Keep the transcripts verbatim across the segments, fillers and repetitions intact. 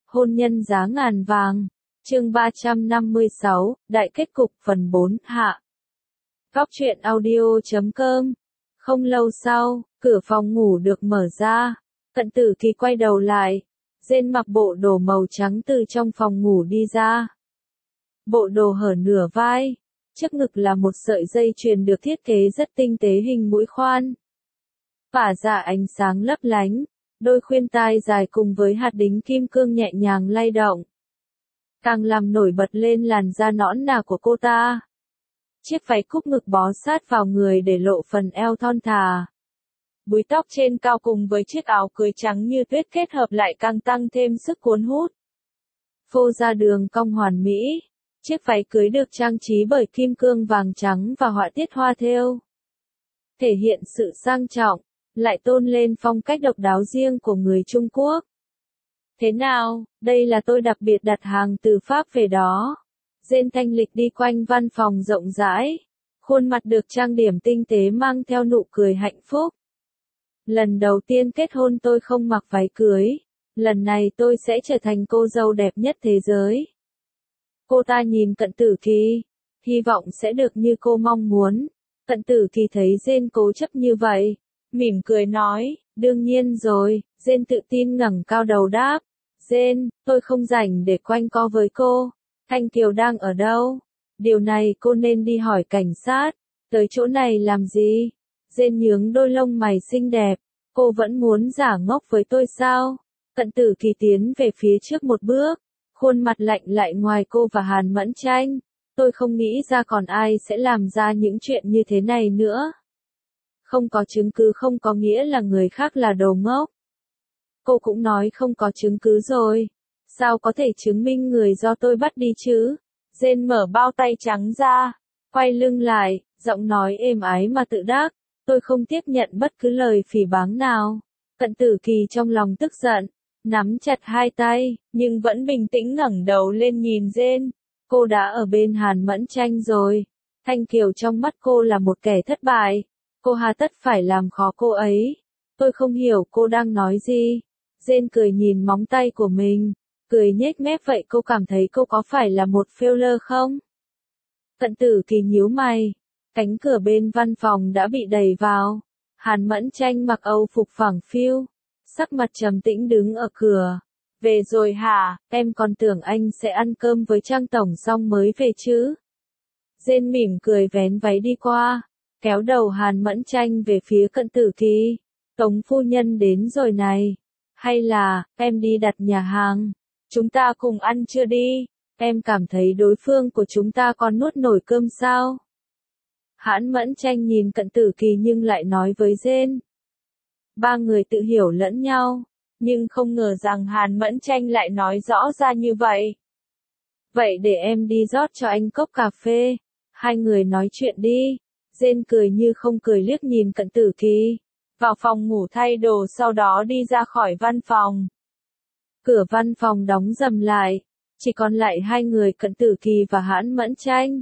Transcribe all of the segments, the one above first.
Hôn nhân giá ngàn vàng. Chương ba trăm năm mươi sáu, Đại kết cục phần bốn, hạ. Góc truyện audio chấm com. Không lâu sau, cửa phòng ngủ được mở ra. Cận Tử Kỳ quay đầu lại. Dên mặc bộ đồ màu trắng từ trong phòng ngủ đi ra. Bộ đồ hở nửa vai. Trước ngực là một sợi dây chuyền được thiết kế rất tinh tế hình mũi khoan. Phả ra ánh sáng lấp lánh. Đôi khuyên tai dài cùng với hạt đính kim cương nhẹ nhàng lay động. Càng làm nổi bật lên làn da nõn nà của cô ta. Chiếc váy cúc ngực bó sát vào người để lộ phần eo thon thả. Búi tóc trên cao cùng với chiếc áo cưới trắng như tuyết kết hợp lại càng tăng thêm sức cuốn hút. Phô ra đường cong hoàn mỹ. Chiếc váy cưới được trang trí bởi kim cương vàng trắng và họa tiết hoa thêu. Thể hiện sự sang trọng, lại tôn lên phong cách độc đáo riêng của người Trung Quốc. Thế nào, đây là tôi đặc biệt đặt hàng từ Pháp về đó. Dên thanh lịch đi quanh văn phòng rộng rãi. Khuôn mặt được trang điểm tinh tế mang theo nụ cười hạnh phúc. Lần đầu tiên kết hôn tôi không mặc váy cưới. Lần này tôi sẽ trở thành cô dâu đẹp nhất thế giới. Cô ta nhìn Cận Tử Kỳ. Hy vọng sẽ được như cô mong muốn. Cận Tử Kỳ thấy Dên cố chấp như vậy. Mỉm cười nói, đương nhiên rồi. Dên tự tin ngẩng cao đầu đáp. Dên, tôi không rảnh để quanh co với cô. Thanh Kiều đang ở đâu? Điều này cô nên đi hỏi cảnh sát. Tới chỗ này làm gì? Dên nhướng đôi lông mày xinh đẹp. Cô vẫn muốn giả ngốc với tôi sao? Cận Tử Kỳ tiến về phía trước một bước. Khuôn mặt lạnh lại ngoài cô và Hàn Mẫn Tranh. Tôi không nghĩ ra còn ai sẽ làm ra những chuyện như thế này nữa. Không có chứng cứ không có nghĩa là người khác là đồ ngốc. Cô cũng nói không có chứng cứ rồi. Sao có thể chứng minh người do tôi bắt đi chứ? Dên mở bao tay trắng ra. Quay lưng lại, giọng nói êm ái mà tự đắc. Tôi không tiếp nhận bất cứ lời phỉ báng nào. Cận Tử Kỳ trong lòng tức giận. Nắm chặt hai tay, nhưng vẫn bình tĩnh ngẩng đầu lên nhìn Dên. Cô đã ở bên Hàn Mẫn Tranh rồi. Thanh Kiều trong mắt cô là một kẻ thất bại. Cô hà tất phải làm khó cô ấy. Tôi không hiểu cô đang nói gì. Dên cười nhìn móng tay của mình. Cười nhếch mép vậy cô cảm thấy cô có phải là một failure không? Cận Tử Kỳ nhíu mày. Cánh cửa bên văn phòng đã bị đẩy vào. Hàn Mẫn Tranh mặc âu phục phẳng phiu. Sắc mặt trầm tĩnh đứng ở cửa. Về rồi hả, em còn tưởng anh sẽ ăn cơm với Trang Tổng xong mới về chứ. Dên mỉm cười vén váy đi qua. Kéo đầu Hàn Mẫn Tranh về phía Cận Tử Kỳ. Tống phu nhân đến rồi này. Hay là, em đi đặt nhà hàng. Chúng ta cùng ăn chưa đi. Em cảm thấy đối phương của chúng ta còn nuốt nổi cơm sao? Hàn Mẫn Tranh nhìn Cận Tử Kỳ nhưng lại nói với Dên. Ba người tự hiểu lẫn nhau. Nhưng không ngờ rằng Hàn Mẫn Tranh lại nói rõ ra như vậy. Vậy để em đi rót cho anh cốc cà phê. Hai người nói chuyện đi. Dên cười như không cười liếc nhìn Cận Tử Kỳ. Vào phòng ngủ thay đồ sau đó đi ra khỏi văn phòng. Cửa văn phòng đóng rầm lại. Chỉ còn lại hai người Cận Tử Kỳ và Hàn Mẫn Tranh.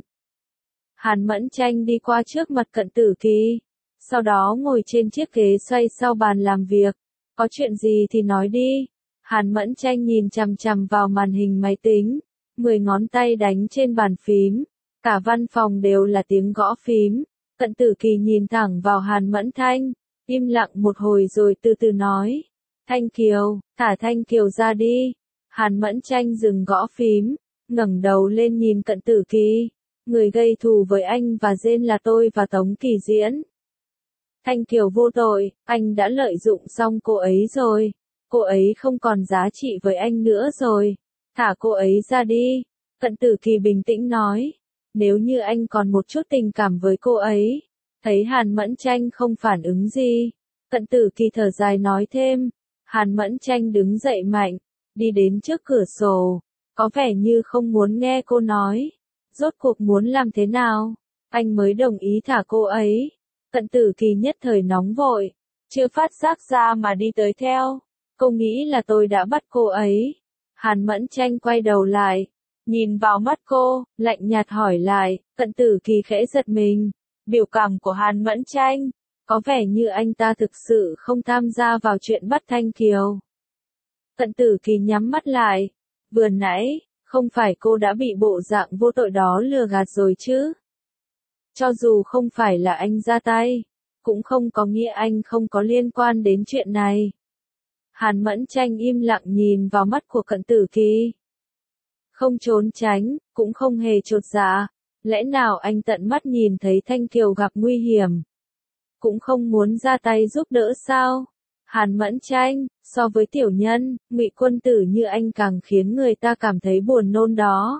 Hàn Mẫn Tranh đi qua trước mặt Cận Tử Kỳ. Sau đó ngồi trên chiếc ghế xoay sau bàn làm việc. Có chuyện gì thì nói đi. Hàn Mẫn Tranh nhìn chằm chằm vào màn hình máy tính. Mười ngón tay đánh trên bàn phím. Cả văn phòng đều là tiếng gõ phím. Cận Tử Kỳ nhìn thẳng vào Hàn Mẫn Tranh. Im lặng một hồi rồi từ từ nói. Thanh Kiều, thả Thanh Kiều ra đi. Hàn Mẫn Tranh dừng gõ phím. Ngẩng đầu lên nhìn Cận Tử Kỳ. Người gây thù với anh và Dên là tôi và Tống Kỳ Diễn. Thanh Kiều vô tội, anh đã lợi dụng xong cô ấy rồi. Cô ấy không còn giá trị với anh nữa rồi. Thả cô ấy ra đi. Cận Tử Kỳ bình tĩnh nói. Nếu như anh còn một chút tình cảm với cô ấy. Thấy Hàn Mẫn Tranh không phản ứng gì. Cận Tử Kỳ thở dài nói thêm. Hàn Mẫn Tranh đứng dậy mạnh. Đi đến trước cửa sổ. Có vẻ như không muốn nghe cô nói. Rốt cuộc muốn làm thế nào? Anh mới đồng ý thả cô ấy. Cận Tử Kỳ nhất thời nóng vội. Chưa phát giác ra mà đi tới theo. Cô nghĩ là tôi đã bắt cô ấy. Hàn Mẫn Tranh quay đầu lại. Nhìn vào mắt cô, lạnh nhạt hỏi lại. Cận Tử Kỳ khẽ giật mình. Biểu cảm của Hàn Mẫn Tranh. Có vẻ như anh ta thực sự không tham gia vào chuyện bắt Thanh Kiều. Cận Tử Kỳ nhắm mắt lại. Vừa nãy, không phải cô đã bị bộ dạng vô tội đó lừa gạt rồi chứ? Cho dù không phải là anh ra tay, cũng không có nghĩa anh không có liên quan đến chuyện này. Hàn Mẫn Tranh im lặng nhìn vào mắt của Cận Tử Kỳ. Không trốn tránh, cũng không hề chột dạ. Lẽ nào anh tận mắt nhìn thấy Thanh Kiều gặp nguy hiểm, cũng không muốn ra tay giúp đỡ sao? Hàn Mẫn Tranh, so với tiểu nhân, Ngụy quân tử như anh càng khiến người ta cảm thấy buồn nôn đó.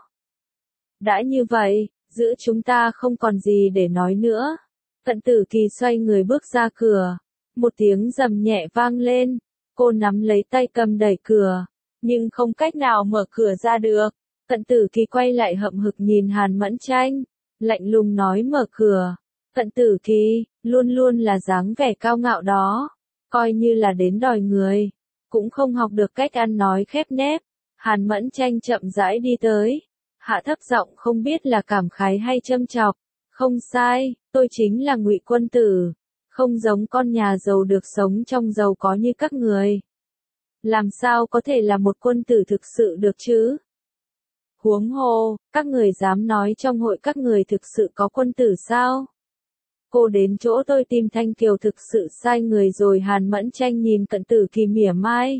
Đã như vậy, giữa chúng ta không còn gì để nói nữa. Cận Tử Kỳ xoay người bước ra cửa. Một tiếng rầm nhẹ vang lên. Cô nắm lấy tay cầm đẩy cửa, nhưng không cách nào mở cửa ra được. Cận Tử Kỳ quay lại hậm hực nhìn Hàn Mẫn Tranh, lạnh lùng nói mở cửa. Cận Tử Kỳ, luôn luôn là dáng vẻ cao ngạo đó, coi như là đến đòi người, cũng không học được cách ăn nói khép nép. Hàn Mẫn Tranh chậm rãi đi tới, hạ thấp giọng không biết là cảm khái hay châm chọc. Không sai, tôi chính là Ngụy quân tử, không giống con nhà giàu được sống trong giàu có như các người. Làm sao có thể là một quân tử thực sự được chứ? Huống hồ, các người dám nói trong hội các người thực sự có quân tử sao? Cô đến chỗ tôi tìm Thanh Kiều thực sự sai người rồi. Hàn Mẫn Tranh nhìn Cận Tử Kỳ mỉa mai.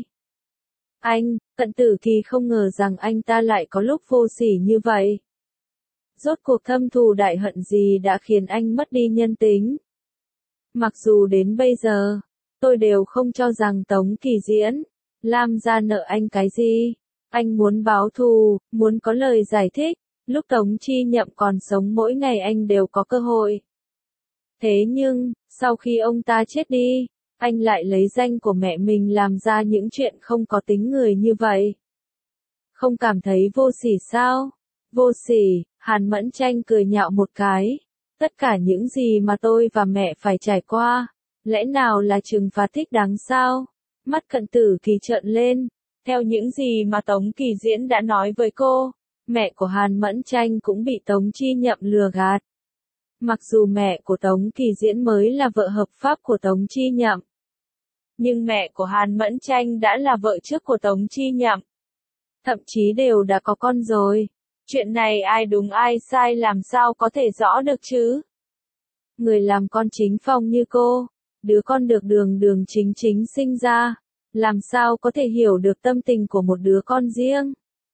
Anh, Cận Tử Kỳ không ngờ rằng anh ta lại có lúc vô sỉ như vậy. Rốt cuộc thâm thù đại hận gì đã khiến anh mất đi nhân tính? Mặc dù đến bây giờ, tôi đều không cho rằng Tống Kỳ Diễn, Lam gia nợ anh cái gì. Anh muốn báo thù, muốn có lời giải thích. Lúc Tống Chi Nhậm còn sống mỗi ngày anh đều có cơ hội. Thế nhưng, sau khi ông ta chết đi, anh lại lấy danh của mẹ mình làm ra những chuyện không có tính người như vậy. Không cảm thấy vô sỉ sao? Vô sỉ, Hàn Mẫn Tranh cười nhạo một cái. Tất cả những gì mà tôi và mẹ phải trải qua, lẽ nào là trừng phạt thích đáng sao? Mắt Cận Tử Kỳ trợn lên. Theo những gì mà Tống Kỳ Diễn đã nói với cô, mẹ của Hàn Mẫn Tranh cũng bị Tống Chi Nhậm lừa gạt. Mặc dù mẹ của Tống Kỳ Diễn mới là vợ hợp pháp của Tống Chi Nhậm, nhưng mẹ của Hàn Mẫn Tranh đã là vợ trước của Tống Chi Nhậm. Thậm chí đều đã có con rồi. Chuyện này ai đúng ai sai làm sao có thể rõ được chứ? Người làm con chính phong như cô, đứa con được đường đường chính chính sinh ra, làm sao có thể hiểu được tâm tình của một đứa con riêng?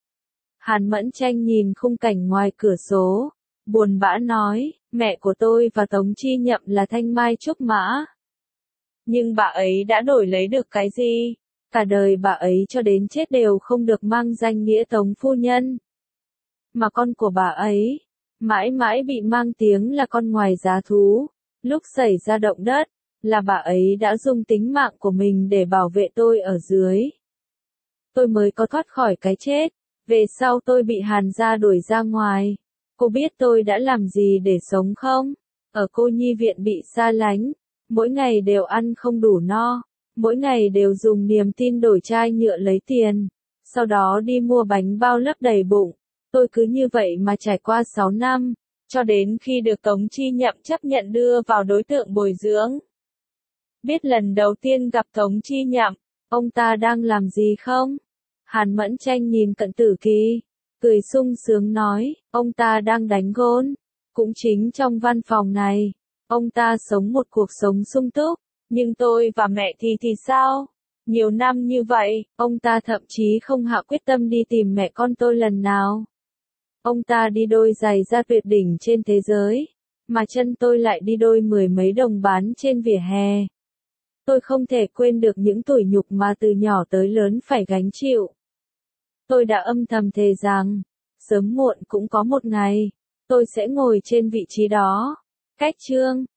Hàn Mẫn Tranh nhìn khung cảnh ngoài cửa sổ, buồn bã nói, mẹ của tôi và Tống Chi Nhậm là thanh mai trúc mã. Nhưng bà ấy đã đổi lấy được cái gì? Cả đời bà ấy cho đến chết đều không được mang danh nghĩa Tống phu nhân. Mà con của bà ấy, mãi mãi bị mang tiếng là con ngoài giá thú. Lúc xảy ra động đất, là bà ấy đã dùng tính mạng của mình để bảo vệ tôi ở dưới. Tôi mới có thoát khỏi cái chết. Về sau tôi bị Hàn gia đuổi ra ngoài. Cô biết tôi đã làm gì để sống không? Ở cô nhi viện bị xa lánh, mỗi ngày đều ăn không đủ no, mỗi ngày đều dùng niềm tin đổi chai nhựa lấy tiền, sau đó đi mua bánh bao lấp đầy bụng. Tôi cứ như vậy mà trải qua sáu năm, cho đến khi được Tống Chi Nhậm chấp nhận đưa vào đối tượng bồi dưỡng. Biết lần đầu tiên gặp Tống Chi Nhậm, ông ta đang làm gì không? Hàn Mẫn Tranh nhìn Cận Tử Kỳ, cười sung sướng nói, ông ta đang đánh gôn. Cũng chính trong văn phòng này, ông ta sống một cuộc sống sung túc, nhưng tôi và mẹ thì thì sao? Nhiều năm như vậy, ông ta thậm chí không hạ quyết tâm đi tìm mẹ con tôi lần nào. Ông ta đi đôi giày da tuyệt đỉnh trên thế giới, mà chân tôi lại đi đôi mười mấy đồng bán trên vỉa hè. Tôi không thể quên được những tủi nhục mà từ nhỏ tới lớn phải gánh chịu. Tôi đã âm thầm thề rằng, sớm muộn cũng có một ngày, tôi sẽ ngồi trên vị trí đó. Cách chương